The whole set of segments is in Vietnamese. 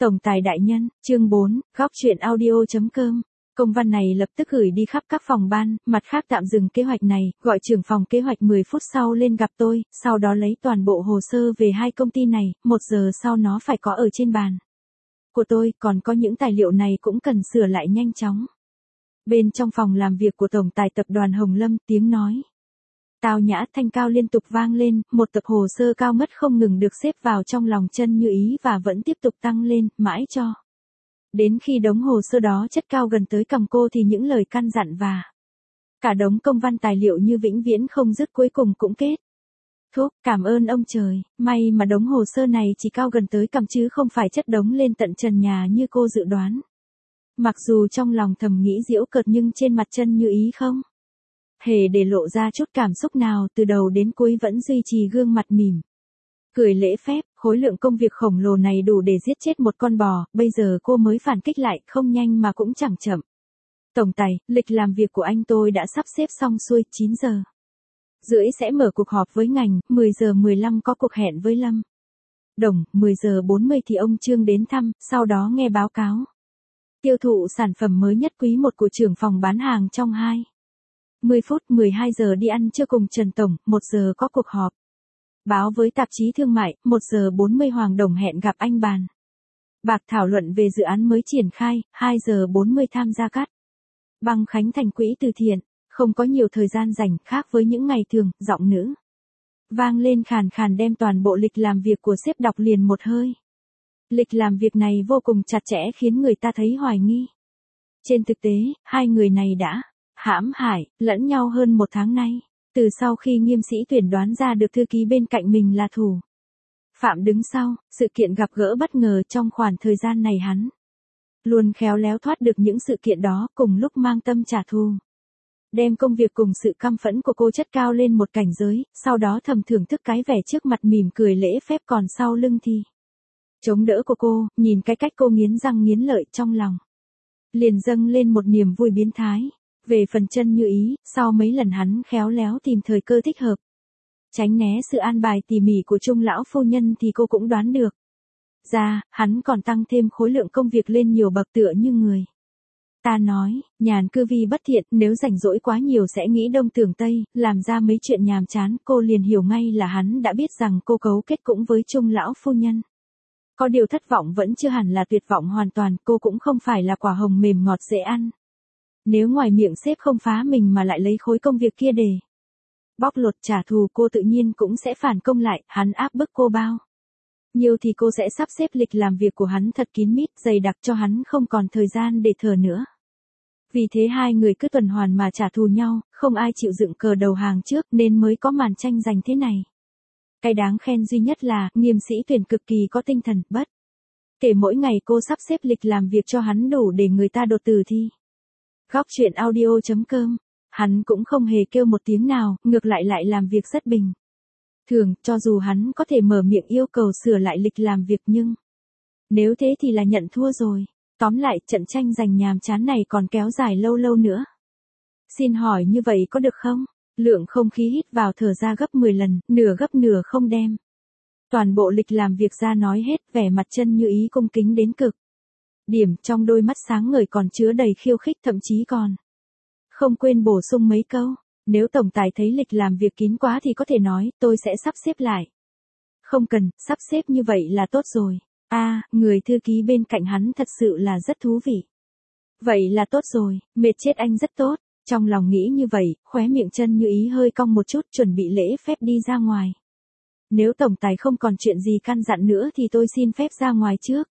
Tổng tài đại nhân, chương 4, góc truyện audio.com. Công văn này lập tức gửi đi khắp các phòng ban, mặt khác tạm dừng kế hoạch này, gọi trưởng phòng kế hoạch 10 phút sau lên gặp tôi, sau đó lấy toàn bộ hồ sơ về hai công ty này, 1 giờ sau nó phải có ở trên bàn của tôi, còn có những tài liệu này cũng cần sửa lại nhanh chóng. Bên trong phòng làm việc của Tổng tài tập đoàn Hồng Lâm, tiếng nói tao nhã thanh cao liên tục vang lên, một tập hồ sơ cao ngất không ngừng được xếp vào trong lòng Chân Như Ý và vẫn tiếp tục tăng lên, mãi cho đến khi đống hồ sơ đó chất cao gần tới cằm cô thì những lời căn dặn và cả đống công văn tài liệu như vĩnh viễn không dứt cuối cùng cũng kết thúc. Cảm ơn ông trời, may mà đống hồ sơ này chỉ cao gần tới cằm chứ không phải chất đống lên tận trần nhà như cô dự đoán. Mặc dù trong lòng thầm nghĩ giễu cợt nhưng trên mặt Chân Như Ý không hề để lộ ra chút cảm xúc nào, từ đầu đến cuối vẫn duy trì gương mặt mỉm cười lễ phép. Khối lượng công việc khổng lồ này đủ để giết chết một con bò, bây giờ cô mới phản kích lại, không nhanh mà cũng chẳng chậm. Tổng tài, lịch làm việc của anh tôi đã sắp xếp xong xuôi, 9 giờ rưỡi sẽ mở cuộc họp với ngành, 10 giờ 15 có cuộc hẹn với Lâm Đồng, 10 giờ 40 thì ông Trương đến thăm, sau đó nghe báo cáo tiêu thụ sản phẩm mới nhất quý 1 của trưởng phòng bán hàng trong 10 phút. 12 giờ đi ăn trưa cùng Trần Tổng, 1 giờ có cuộc họp báo với tạp chí thương mại, 1 giờ 40 Hoàng Đồng hẹn gặp anh bàn bạc thảo luận về dự án mới triển khai, 2 giờ 40 tham gia cắt băng khánh thành quỹ từ thiện. Không có nhiều thời gian rảnh, khác với những ngày thường, giọng nữ vang lên khàn khàn đem toàn bộ lịch làm việc của sếp đọc liền một hơi. Lịch làm việc này vô cùng chặt chẽ khiến người ta thấy hoài nghi. Trên thực tế, hai người này đã hãm hại lẫn nhau hơn 1 tháng nay, từ sau khi Nghiêm Sĩ Tuyển đoán ra được thư ký bên cạnh mình là thủ phạm đứng sau. Sự kiện gặp gỡ bất ngờ trong khoảng thời gian này hắn luôn khéo léo thoát được những sự kiện đó, cùng lúc mang tâm trả thù, đem công việc cùng sự căm phẫn của cô chất cao lên một cảnh giới, sau đó thầm thưởng thức cái vẻ trước mặt mỉm cười lễ phép còn sau lưng thì chống đỡ của cô. Nhìn cái cách cô nghiến răng nghiến lợi, trong lòng liền dâng lên một niềm vui biến thái. Về phần Chân Như Ý, sau mấy lần hắn khéo léo tìm thời cơ thích hợp tránh né sự an bài tỉ mỉ của Trung lão phu nhân thì cô cũng đoán được ra, hắn còn tăng thêm khối lượng công việc lên nhiều bậc, tựa như người ta nói, nhàn cư vi bất thiện, nếu rảnh rỗi quá nhiều sẽ nghĩ đông tưởng tây, làm ra mấy chuyện nhàm chán. Cô liền hiểu ngay là hắn đã biết rằng cô cấu kết cũng với Trung lão phu nhân. Có điều thất vọng vẫn chưa hẳn là tuyệt vọng hoàn toàn, cô cũng không phải là quả hồng mềm ngọt dễ ăn. Nếu ngoài miệng sếp không phá mình mà lại lấy khối công việc kia để bóc lột trả thù, cô tự nhiên cũng sẽ phản công lại. Hắn áp bức cô bao nhiều thì cô sẽ sắp xếp lịch làm việc của hắn thật kín mít, dày đặc cho hắn không còn thời gian để thở nữa. Vì thế hai người cứ tuần hoàn mà trả thù nhau, không ai chịu dựng cờ đầu hàng trước nên mới có màn tranh giành thế này. Cái đáng khen duy nhất là, Nghiêm Sĩ Tuyển cực kỳ có tinh thần, bất kể mỗi ngày cô sắp xếp lịch làm việc cho hắn đủ để người ta đột tử thì góc truyện audio.com, hắn cũng không hề kêu một tiếng nào, ngược lại làm việc rất bình thường. Cho dù hắn có thể mở miệng yêu cầu sửa lại lịch làm việc nhưng nếu thế thì là nhận thua rồi. Tóm lại, trận tranh giành nhàm chán này còn kéo dài lâu lâu nữa. Xin hỏi như vậy có được không? Lượng không khí hít vào thở ra gấp 10 lần, gấp nửa không đem toàn bộ lịch làm việc ra nói hết. Vẻ mặt Chân Như Ý cung kính đến cực điểm, trong đôi mắt sáng ngời còn chứa đầy khiêu khích, thậm chí còn không quên bổ sung mấy câu. Nếu tổng tài thấy lịch làm việc kín quá thì có thể nói, tôi sẽ sắp xếp lại. Không cần, sắp xếp như vậy là tốt rồi. Người thư ký bên cạnh hắn thật sự là rất thú vị. Vậy là tốt rồi, mệt chết anh rất tốt. Trong lòng nghĩ như vậy, khóe miệng Chân Như Ý hơi cong một chút, chuẩn bị lễ phép đi ra ngoài. Nếu tổng tài không còn chuyện gì căn dặn nữa thì tôi xin phép ra ngoài trước.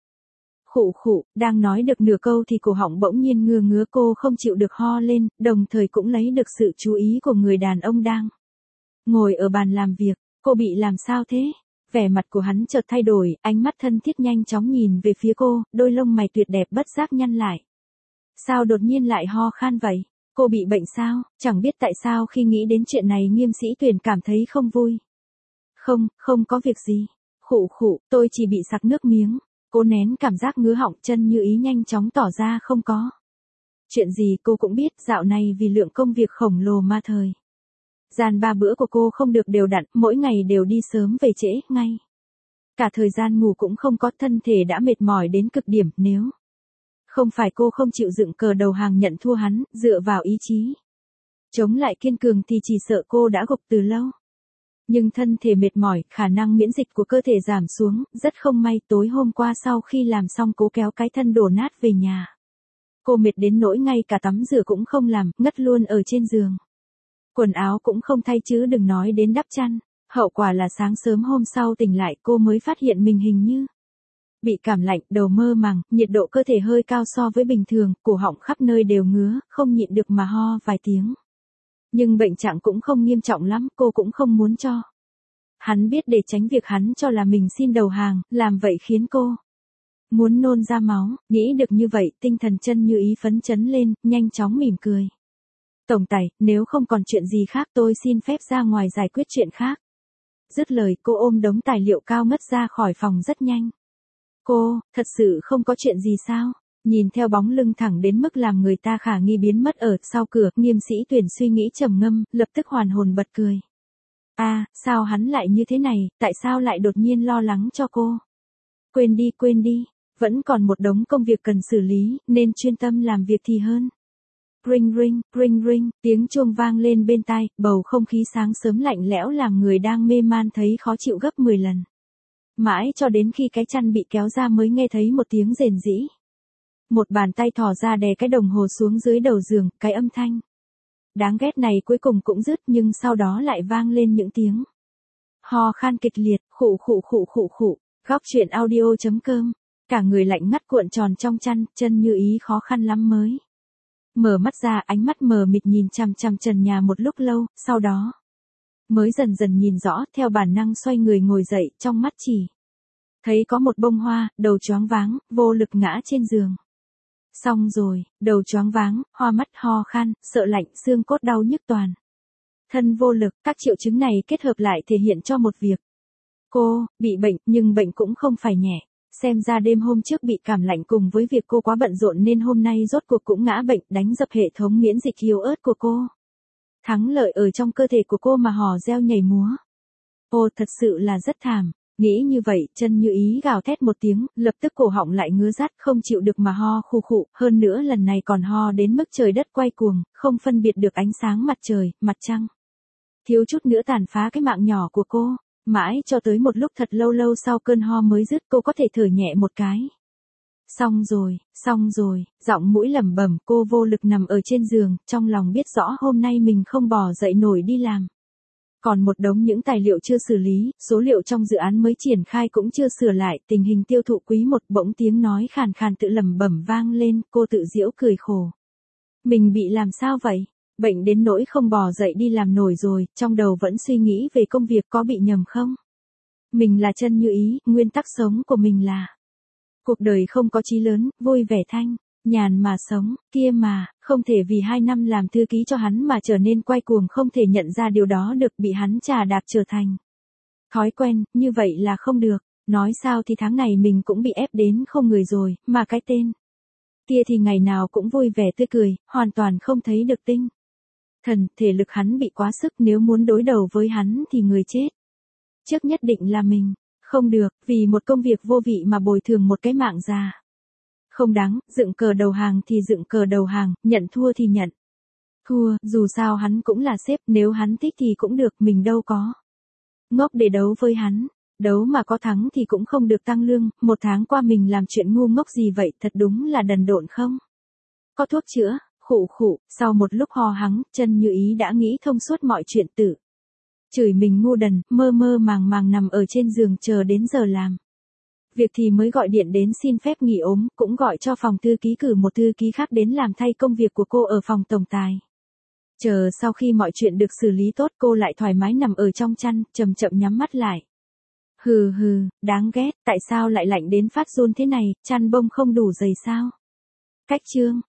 Khụ, đang nói được nửa câu thì cổ họng bỗng nhiên ngứa, cô không chịu được ho lên, đồng thời cũng lấy được sự chú ý của người đàn ông đang ngồi ở bàn làm việc. Cô bị làm sao thế? Vẻ mặt của hắn chợt thay đổi, ánh mắt thân thiết nhanh chóng nhìn về phía cô, đôi lông mày tuyệt đẹp bất giác nhăn lại. Sao đột nhiên lại ho khan vậy? Cô bị bệnh sao? Chẳng biết tại sao khi nghĩ đến chuyện này Nghiêm Sĩ Tuyển cảm thấy không vui. Không có việc gì. Khụ, tôi chỉ bị sặc nước miếng. Cô nén cảm giác ngứa họng. Chân Như Ý nhanh chóng tỏ ra không có chuyện gì. Cô cũng biết dạo này vì lượng công việc khổng lồ mà thời gian 3 bữa của cô không được đều đặn, mỗi ngày đều đi sớm về trễ, ngay cả thời gian ngủ cũng không có, thân thể đã mệt mỏi đến cực điểm, nếu không phải cô không chịu dựng cờ đầu hàng nhận thua hắn, dựa vào ý chí chống lại kiên cường thì chỉ sợ cô đã gục từ lâu. Nhưng thân thể mệt mỏi, khả năng miễn dịch của cơ thể giảm xuống, rất không may tối hôm qua sau khi làm xong cố kéo cái thân đổ nát về nhà. Cô mệt đến nỗi ngay cả tắm rửa cũng không làm, ngất luôn ở trên giường. Quần áo cũng không thay chứ đừng nói đến đắp chăn. Hậu quả là sáng sớm hôm sau tỉnh lại cô mới phát hiện mình hình như bị cảm lạnh, đầu mơ màng, nhiệt độ cơ thể hơi cao so với bình thường, cổ họng khắp nơi đều ngứa, không nhịn được mà ho vài tiếng. Nhưng bệnh trạng cũng không nghiêm trọng lắm, cô cũng không muốn cho hắn biết để tránh việc hắn cho là mình xin đầu hàng, làm vậy khiến cô muốn nôn ra máu. Nghĩ được như vậy, tinh thần Chân Như Ý phấn chấn lên, nhanh chóng mỉm cười. Tổng tài, nếu không còn chuyện gì khác tôi xin phép ra ngoài giải quyết chuyện khác. Dứt lời cô ôm đống tài liệu cao ngất ra khỏi phòng rất nhanh. Cô, thật sự không có chuyện gì sao? Nhìn theo bóng lưng thẳng đến mức làm người ta khả nghi biến mất ở sau cửa, Nghiêm Sĩ Tuyển suy nghĩ trầm ngâm, lập tức hoàn hồn bật cười. Sao hắn lại như thế này, tại sao lại đột nhiên lo lắng cho cô? Quên đi, vẫn còn một đống công việc cần xử lý, nên chuyên tâm làm việc thì hơn. Ring ring, tiếng chuông vang lên bên tai, bầu không khí sáng sớm lạnh lẽo làm người đang mê man thấy khó chịu gấp 10 lần. Mãi cho đến khi cái chăn bị kéo ra mới nghe thấy một tiếng rền rĩ. Một bàn tay thò ra đè cái đồng hồ xuống dưới đầu giường, cái âm thanh đáng ghét này cuối cùng cũng dứt, nhưng sau đó lại vang lên những tiếng ho khan kịch liệt, khụ. Góc truyện audio.com. Cả người lạnh ngắt cuộn tròn trong chăn, Chân Như Ý khó khăn lắm mới mở mắt ra, ánh mắt mờ mịt nhìn chằm chằm trần nhà một lúc lâu, sau đó mới dần dần nhìn rõ, theo bản năng xoay người ngồi dậy, trong mắt chỉ thấy có một bông hoa, đầu choáng váng, vô lực ngã trên giường. Xong rồi, đầu choáng váng, hoa mắt, ho khan, sợ lạnh, xương cốt đau nhức toàn thân, vô lực. Các triệu chứng này kết hợp lại thể hiện cho một việc. Cô bị bệnh, nhưng bệnh cũng không phải nhẹ. Xem ra đêm hôm trước bị cảm lạnh cùng với việc cô quá bận rộn nên hôm nay rốt cuộc cũng ngã bệnh, đánh dập hệ thống miễn dịch yếu ớt của cô. Thắng lợi ở trong cơ thể của cô mà hò reo nhảy múa. Ô, thật sự là rất thảm. Nghĩ như vậy, Chân Như Ý gào thét một tiếng, lập tức cổ họng lại ngứa rát, không chịu được mà ho khụ, hơn nữa lần này còn ho đến mức trời đất quay cuồng, không phân biệt được ánh sáng mặt trời, mặt trăng. Thiếu chút nữa tàn phá cái mạng nhỏ của cô. Mãi cho tới một lúc thật lâu sau cơn ho mới dứt, cô có thể thở nhẹ một cái. Xong rồi, giọng mũi lẩm bẩm, cô vô lực nằm ở trên giường, trong lòng biết rõ hôm nay mình không bò dậy nổi đi làm. Còn một đống những tài liệu chưa xử lý, số liệu trong dự án mới triển khai cũng chưa sửa lại, tình hình tiêu thụ quý 1, bỗng tiếng nói khàn khàn tự lẩm bẩm vang lên, cô tự giễu cười khổ. Mình bị làm sao vậy? Bệnh đến nỗi không bò dậy đi làm nổi rồi, trong đầu vẫn suy nghĩ về công việc, có bị nhầm không? Mình là Chân Như Ý, nguyên tắc sống của mình là cuộc đời không có chí lớn, vui vẻ thanh nhàn mà sống, kia mà, không thể vì 2 năm làm thư ký cho hắn mà trở nên quay cuồng, không thể nhận ra điều đó được, bị hắn chà đạp trở thành thói quen, như vậy là không được. Nói sao thì tháng này mình cũng bị ép đến không người rồi, mà cái tên kia thì ngày nào cũng vui vẻ tươi cười, hoàn toàn không thấy được tinh thần, thể lực hắn bị quá sức, nếu muốn đối đầu với hắn thì người chết trước nhất định là mình. Không được, vì một công việc vô vị mà bồi thường một cái mạng già. Không đáng, dựng cờ đầu hàng thì dựng cờ đầu hàng, nhận thua thì nhận thua, dù sao hắn cũng là sếp, nếu hắn thích thì cũng được, mình đâu có ngốc để đấu với hắn. Đấu mà có thắng thì cũng không được tăng lương, 1 tháng qua mình làm chuyện ngu ngốc gì vậy, thật đúng là đần độn không? Có thuốc chữa, khụ, sau một lúc ho hắng, Chân Như Ý đã nghĩ thông suốt mọi chuyện, tự chửi mình ngu đần, mơ màng nằm ở trên giường chờ đến giờ làm việc thì mới gọi điện đến xin phép nghỉ ốm, cũng gọi cho phòng thư ký cử một thư ký khác đến làm thay công việc của cô ở phòng tổng tài. Chờ sau khi mọi chuyện được xử lý tốt, cô lại thoải mái nằm ở trong chăn, chậm chậm nhắm mắt lại. Hừ, đáng ghét, tại sao lại lạnh đến phát run thế này, chăn bông không đủ dày sao? Cách chương.